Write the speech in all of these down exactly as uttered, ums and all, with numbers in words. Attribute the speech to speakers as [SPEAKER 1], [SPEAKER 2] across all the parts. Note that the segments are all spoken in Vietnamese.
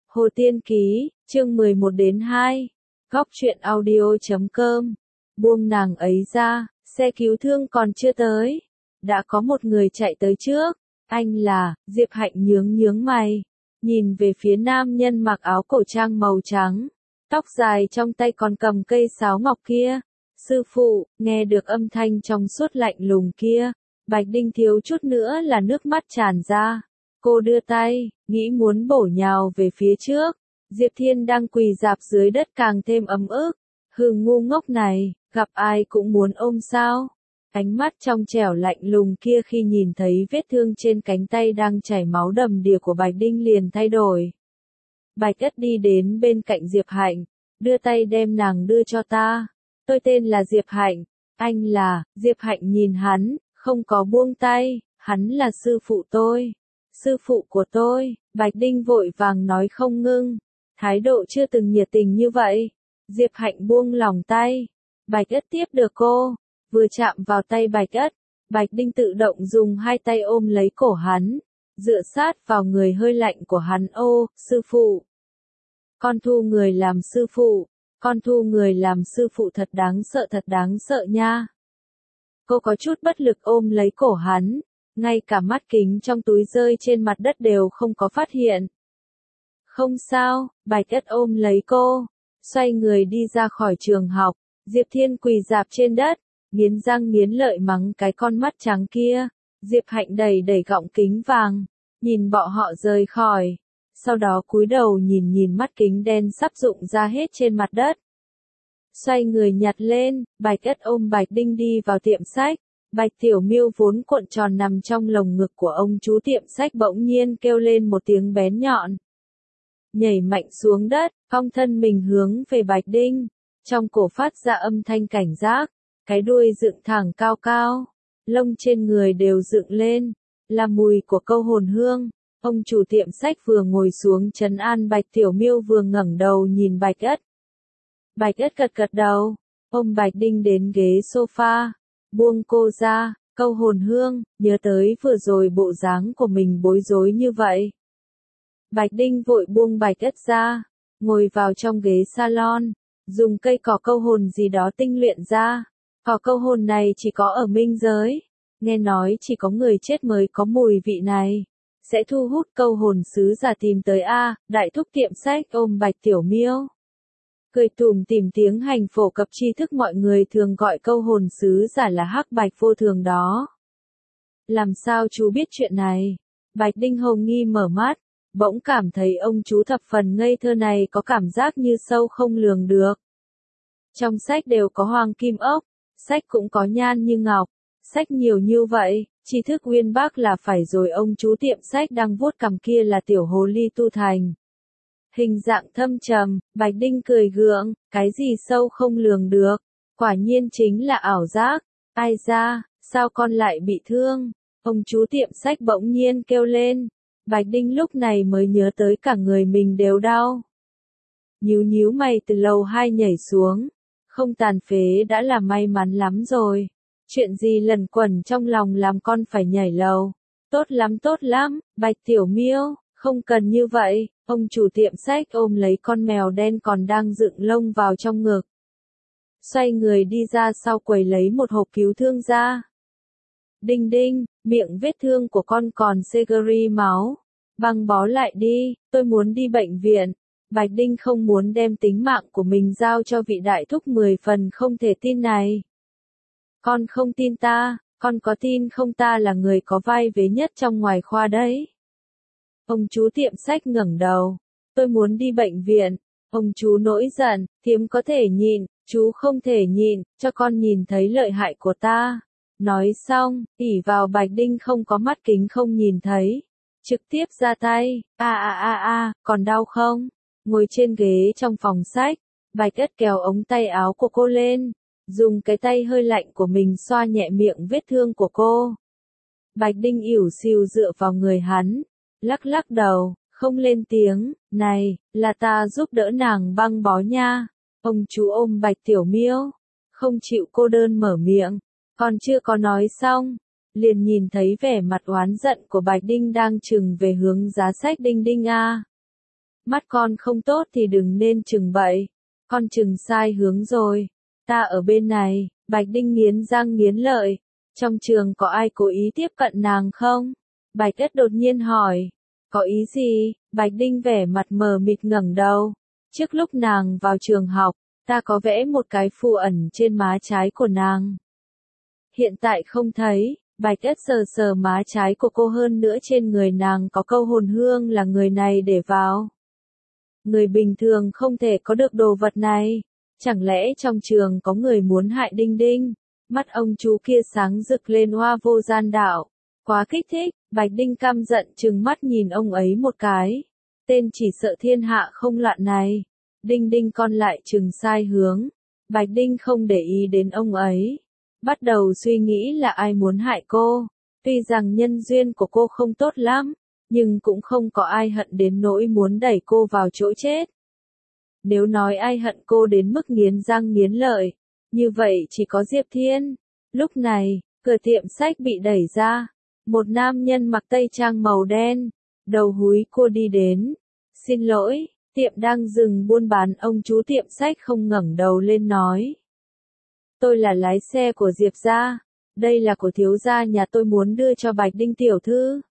[SPEAKER 1] Hồ Tiên Ký, chương mười một đến hai. Góc truyện audio chấm com. Buông nàng ấy ra, xe cứu thương còn chưa tới. Đã có một người chạy tới trước. Anh là, Diệp Hạnh nhướng nhướng mày. Nhìn về phía nam nhân mặc áo cổ trang màu trắng. Tóc dài trong tay còn cầm cây sáo ngọc kia. Sư phụ, nghe được âm thanh trong suốt lạnh lùng kia. Bạch Đinh thiếu chút nữa là nước mắt tràn ra. Cô đưa tay, nghĩ muốn bổ nhào về phía trước. Diệp Thiên đang quỳ rạp dưới đất càng thêm ấm ức. Hừ ngu ngốc này, gặp ai cũng muốn ôm sao. Ánh mắt trong trẻo lạnh lùng kia khi nhìn thấy vết thương trên cánh tay đang chảy máu đầm đìa của Bạch Đinh liền thay đổi. Bạch Ất đi đến bên cạnh Diệp Hạnh, đưa tay đem nàng đưa cho ta. Tôi tên là Diệp Hạnh, anh là, Diệp Hạnh nhìn hắn, không có buông tay, hắn là sư phụ tôi. Sư phụ của tôi, Bạch Đinh vội vàng nói không ngưng, thái độ chưa từng nhiệt tình như vậy. Diệp Hạnh buông lòng tay, Bạch Ất tiếp được cô, vừa chạm vào tay Bạch Ất, Bạch Đinh tự động dùng hai tay ôm lấy cổ hắn, dựa sát vào người hơi lạnh của hắn. Ô, sư phụ, con thu người làm sư phụ, con thu người làm sư phụ thật đáng sợ thật đáng sợ nha. Cô có chút bất lực ôm lấy cổ hắn. Ngay cả mắt kính trong túi rơi trên mặt đất đều không có phát hiện. Không sao, Bạch Ất ôm lấy cô, xoay người đi ra khỏi trường học. Diệp Thiên quỳ rạp trên đất, nghiến răng nghiến lợi mắng cái con mắt trắng kia. Diệp Hạnh đẩy đẩy gọng kính vàng, nhìn bọn họ rời khỏi. Sau đó cúi đầu nhìn nhìn mắt kính đen sắp rụng ra hết trên mặt đất. Xoay người nhặt lên, Bạch Ất ôm Bạch Đinh đi vào tiệm sách. Bạch Tiểu Miêu vốn cuộn tròn nằm trong lồng ngực của ông chú tiệm sách bỗng nhiên kêu lên một tiếng bén nhọn. Nhảy mạnh xuống đất, cong thân mình hướng về Bạch Đinh. Trong cổ phát ra âm thanh cảnh giác, cái đuôi dựng thẳng cao cao, lông trên người đều dựng lên, là mùi của câu hồn hương. Ông chủ tiệm sách vừa ngồi xuống trấn an Bạch Tiểu Miêu vừa ngẩng đầu nhìn Bạch Ất. Bạch Ất gật gật đầu, ôm Bạch Đinh đến ghế sofa. Buông cô ra, câu hồn hương, nhớ tới vừa rồi bộ dáng của mình bối rối như vậy. Bạch Đinh vội buông Bạch Ất ra, ngồi vào trong ghế salon, dùng cây cỏ câu hồn gì đó tinh luyện ra. Cỏ câu hồn này chỉ có ở minh giới, nghe nói chỉ có người chết mới có mùi vị này, sẽ thu hút câu hồn sứ giả tìm tới a. Đại thúc tiệm sách ôm Bạch Tiểu Miêu, cười tủm tỉm tiếng hành phổ cập tri thức mọi người thường gọi câu hồn sứ giả là hắc bạch vô thường đó. Làm sao chú biết chuyện này? Bạch Đinh hồng nghi mở mắt, bỗng cảm thấy ông chú thập phần ngây thơ này có cảm giác như sâu không lường được. Trong sách đều có hoàng kim ốc, sách cũng có nhan như ngọc, sách nhiều như vậy, tri thức uyên bác là phải rồi. Ông chú tiệm sách đang vuốt cằm kia là tiểu hồ ly tu thành. Hình dạng thâm trầm, Bạch Đinh cười gượng, cái gì sâu không lường được, quả nhiên chính là ảo giác. Ai ra, sao con lại bị thương? Ông chú tiệm sách bỗng nhiên kêu lên. Bạch Đinh lúc này mới nhớ tới cả người mình đều đau. Nhíu nhíu mày từ lầu hai nhảy xuống, không tàn phế đã là may mắn lắm rồi. Chuyện gì lẩn quẩn trong lòng làm con phải nhảy lầu? Tốt lắm tốt lắm, Bạch Tiểu Miêu, không cần như vậy. Ông chủ tiệm sách ôm lấy con mèo đen còn đang dựng lông vào trong ngực. Xoay người đi ra sau quầy lấy một hộp cứu thương ra. Đinh Đinh, miệng vết thương của con còn segri máu. Băng bó lại đi, tôi muốn đi bệnh viện. Bạch Đinh không muốn đem tính mạng của mình giao cho vị đại thúc mười phần không thể tin này. Con không tin ta, con có tin không ta là người có vai vế nhất trong ngoài khoa đấy. Ông chú tiệm sách ngẩng đầu, tôi muốn đi bệnh viện. Ông chú nổi giận, thiếm có thể nhịn, chú không thể nhịn, cho con nhìn thấy lợi hại của ta. Nói xong, ỉ vào Bạch Đinh không có mắt kính không nhìn thấy, trực tiếp ra tay. A a a a, còn đau không? Ngồi trên ghế trong phòng sách, Bạch Ất kéo ống tay áo của cô lên, dùng cái tay hơi lạnh của mình xoa nhẹ miệng vết thương của cô. Bạch Đinh ỉu xìu dựa vào người hắn, lắc lắc đầu, không lên tiếng. Này, là ta giúp đỡ nàng băng bó nha. Ông chú ôm Bạch Tiểu Miêu, không chịu cô đơn mở miệng, còn chưa có nói xong, liền nhìn thấy vẻ mặt oán giận của Bạch Đinh đang chừng về hướng giá sách. Đinh Đinh a, mắt con không tốt thì đừng nên chừng bậy, con chừng sai hướng rồi, ta ở bên này, Bạch Đinh nghiến răng nghiến lợi, trong trường có ai cố ý tiếp cận nàng không? Bạch Ất đột nhiên hỏi, có ý gì? Bạch Đinh vẻ mặt mờ mịt ngẩng đầu, trước lúc nàng vào trường học, ta có vẽ một cái phù ẩn trên má trái của nàng. Hiện tại không thấy, Bạch Ất sờ sờ má trái của cô, hơn nữa trên người nàng có câu hồn hương là người này để vào. Người bình thường không thể có được đồ vật này, chẳng lẽ trong trường có người muốn hại Đinh Đinh? Mắt ông chú kia sáng rực lên hoa vô gian đạo, quá kích thích, Bạch Đinh căm giận trừng mắt nhìn ông ấy một cái, tên chỉ sợ thiên hạ không loạn này. Đinh Đinh con lại chừng sai hướng, Bạch Đinh không để ý đến ông ấy, bắt đầu suy nghĩ là ai muốn hại cô, tuy rằng nhân duyên của cô không tốt lắm, nhưng cũng không có ai hận đến nỗi muốn đẩy cô vào chỗ chết. Nếu nói ai hận cô đến mức nghiến răng nghiến lợi, như vậy chỉ có Diệp Thiên. Lúc này, cửa tiệm sách bị đẩy ra, một nam nhân mặc tây trang màu đen, đầu húi cua đi đến. Xin lỗi, tiệm đang dừng buôn bán. Ông chú tiệm sách không ngẩng đầu lên nói. Tôi là lái xe của Diệp gia, đây là của thiếu gia nhà tôi muốn đưa cho Bạch Đinh tiểu thư.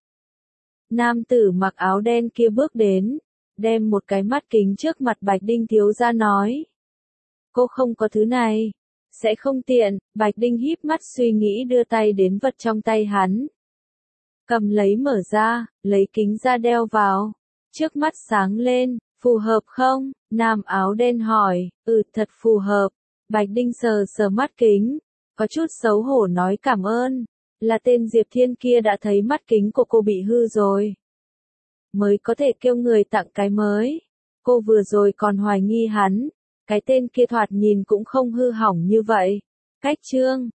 [SPEAKER 1] Nam tử mặc áo đen kia bước đến, đem một cái mắt kính trước mặt Bạch Đinh thiếu gia nói. Cô không có thứ này, sẽ không tiện. Bạch Đinh híp mắt suy nghĩ, đưa tay đến vật trong tay hắn. Cầm lấy mở ra, lấy kính ra đeo vào. Trước mắt sáng lên, phù hợp không? Nam áo đen hỏi, ừ thật phù hợp. Bạch Đinh sờ sờ mắt kính, có chút xấu hổ nói cảm ơn. Là tên Diệp Thiên kia đã thấy mắt kính của cô bị hư rồi, mới có thể kêu người tặng cái mới. Cô vừa rồi còn hoài nghi hắn, cái tên kia thoạt nhìn cũng không hư hỏng như vậy. Cách chương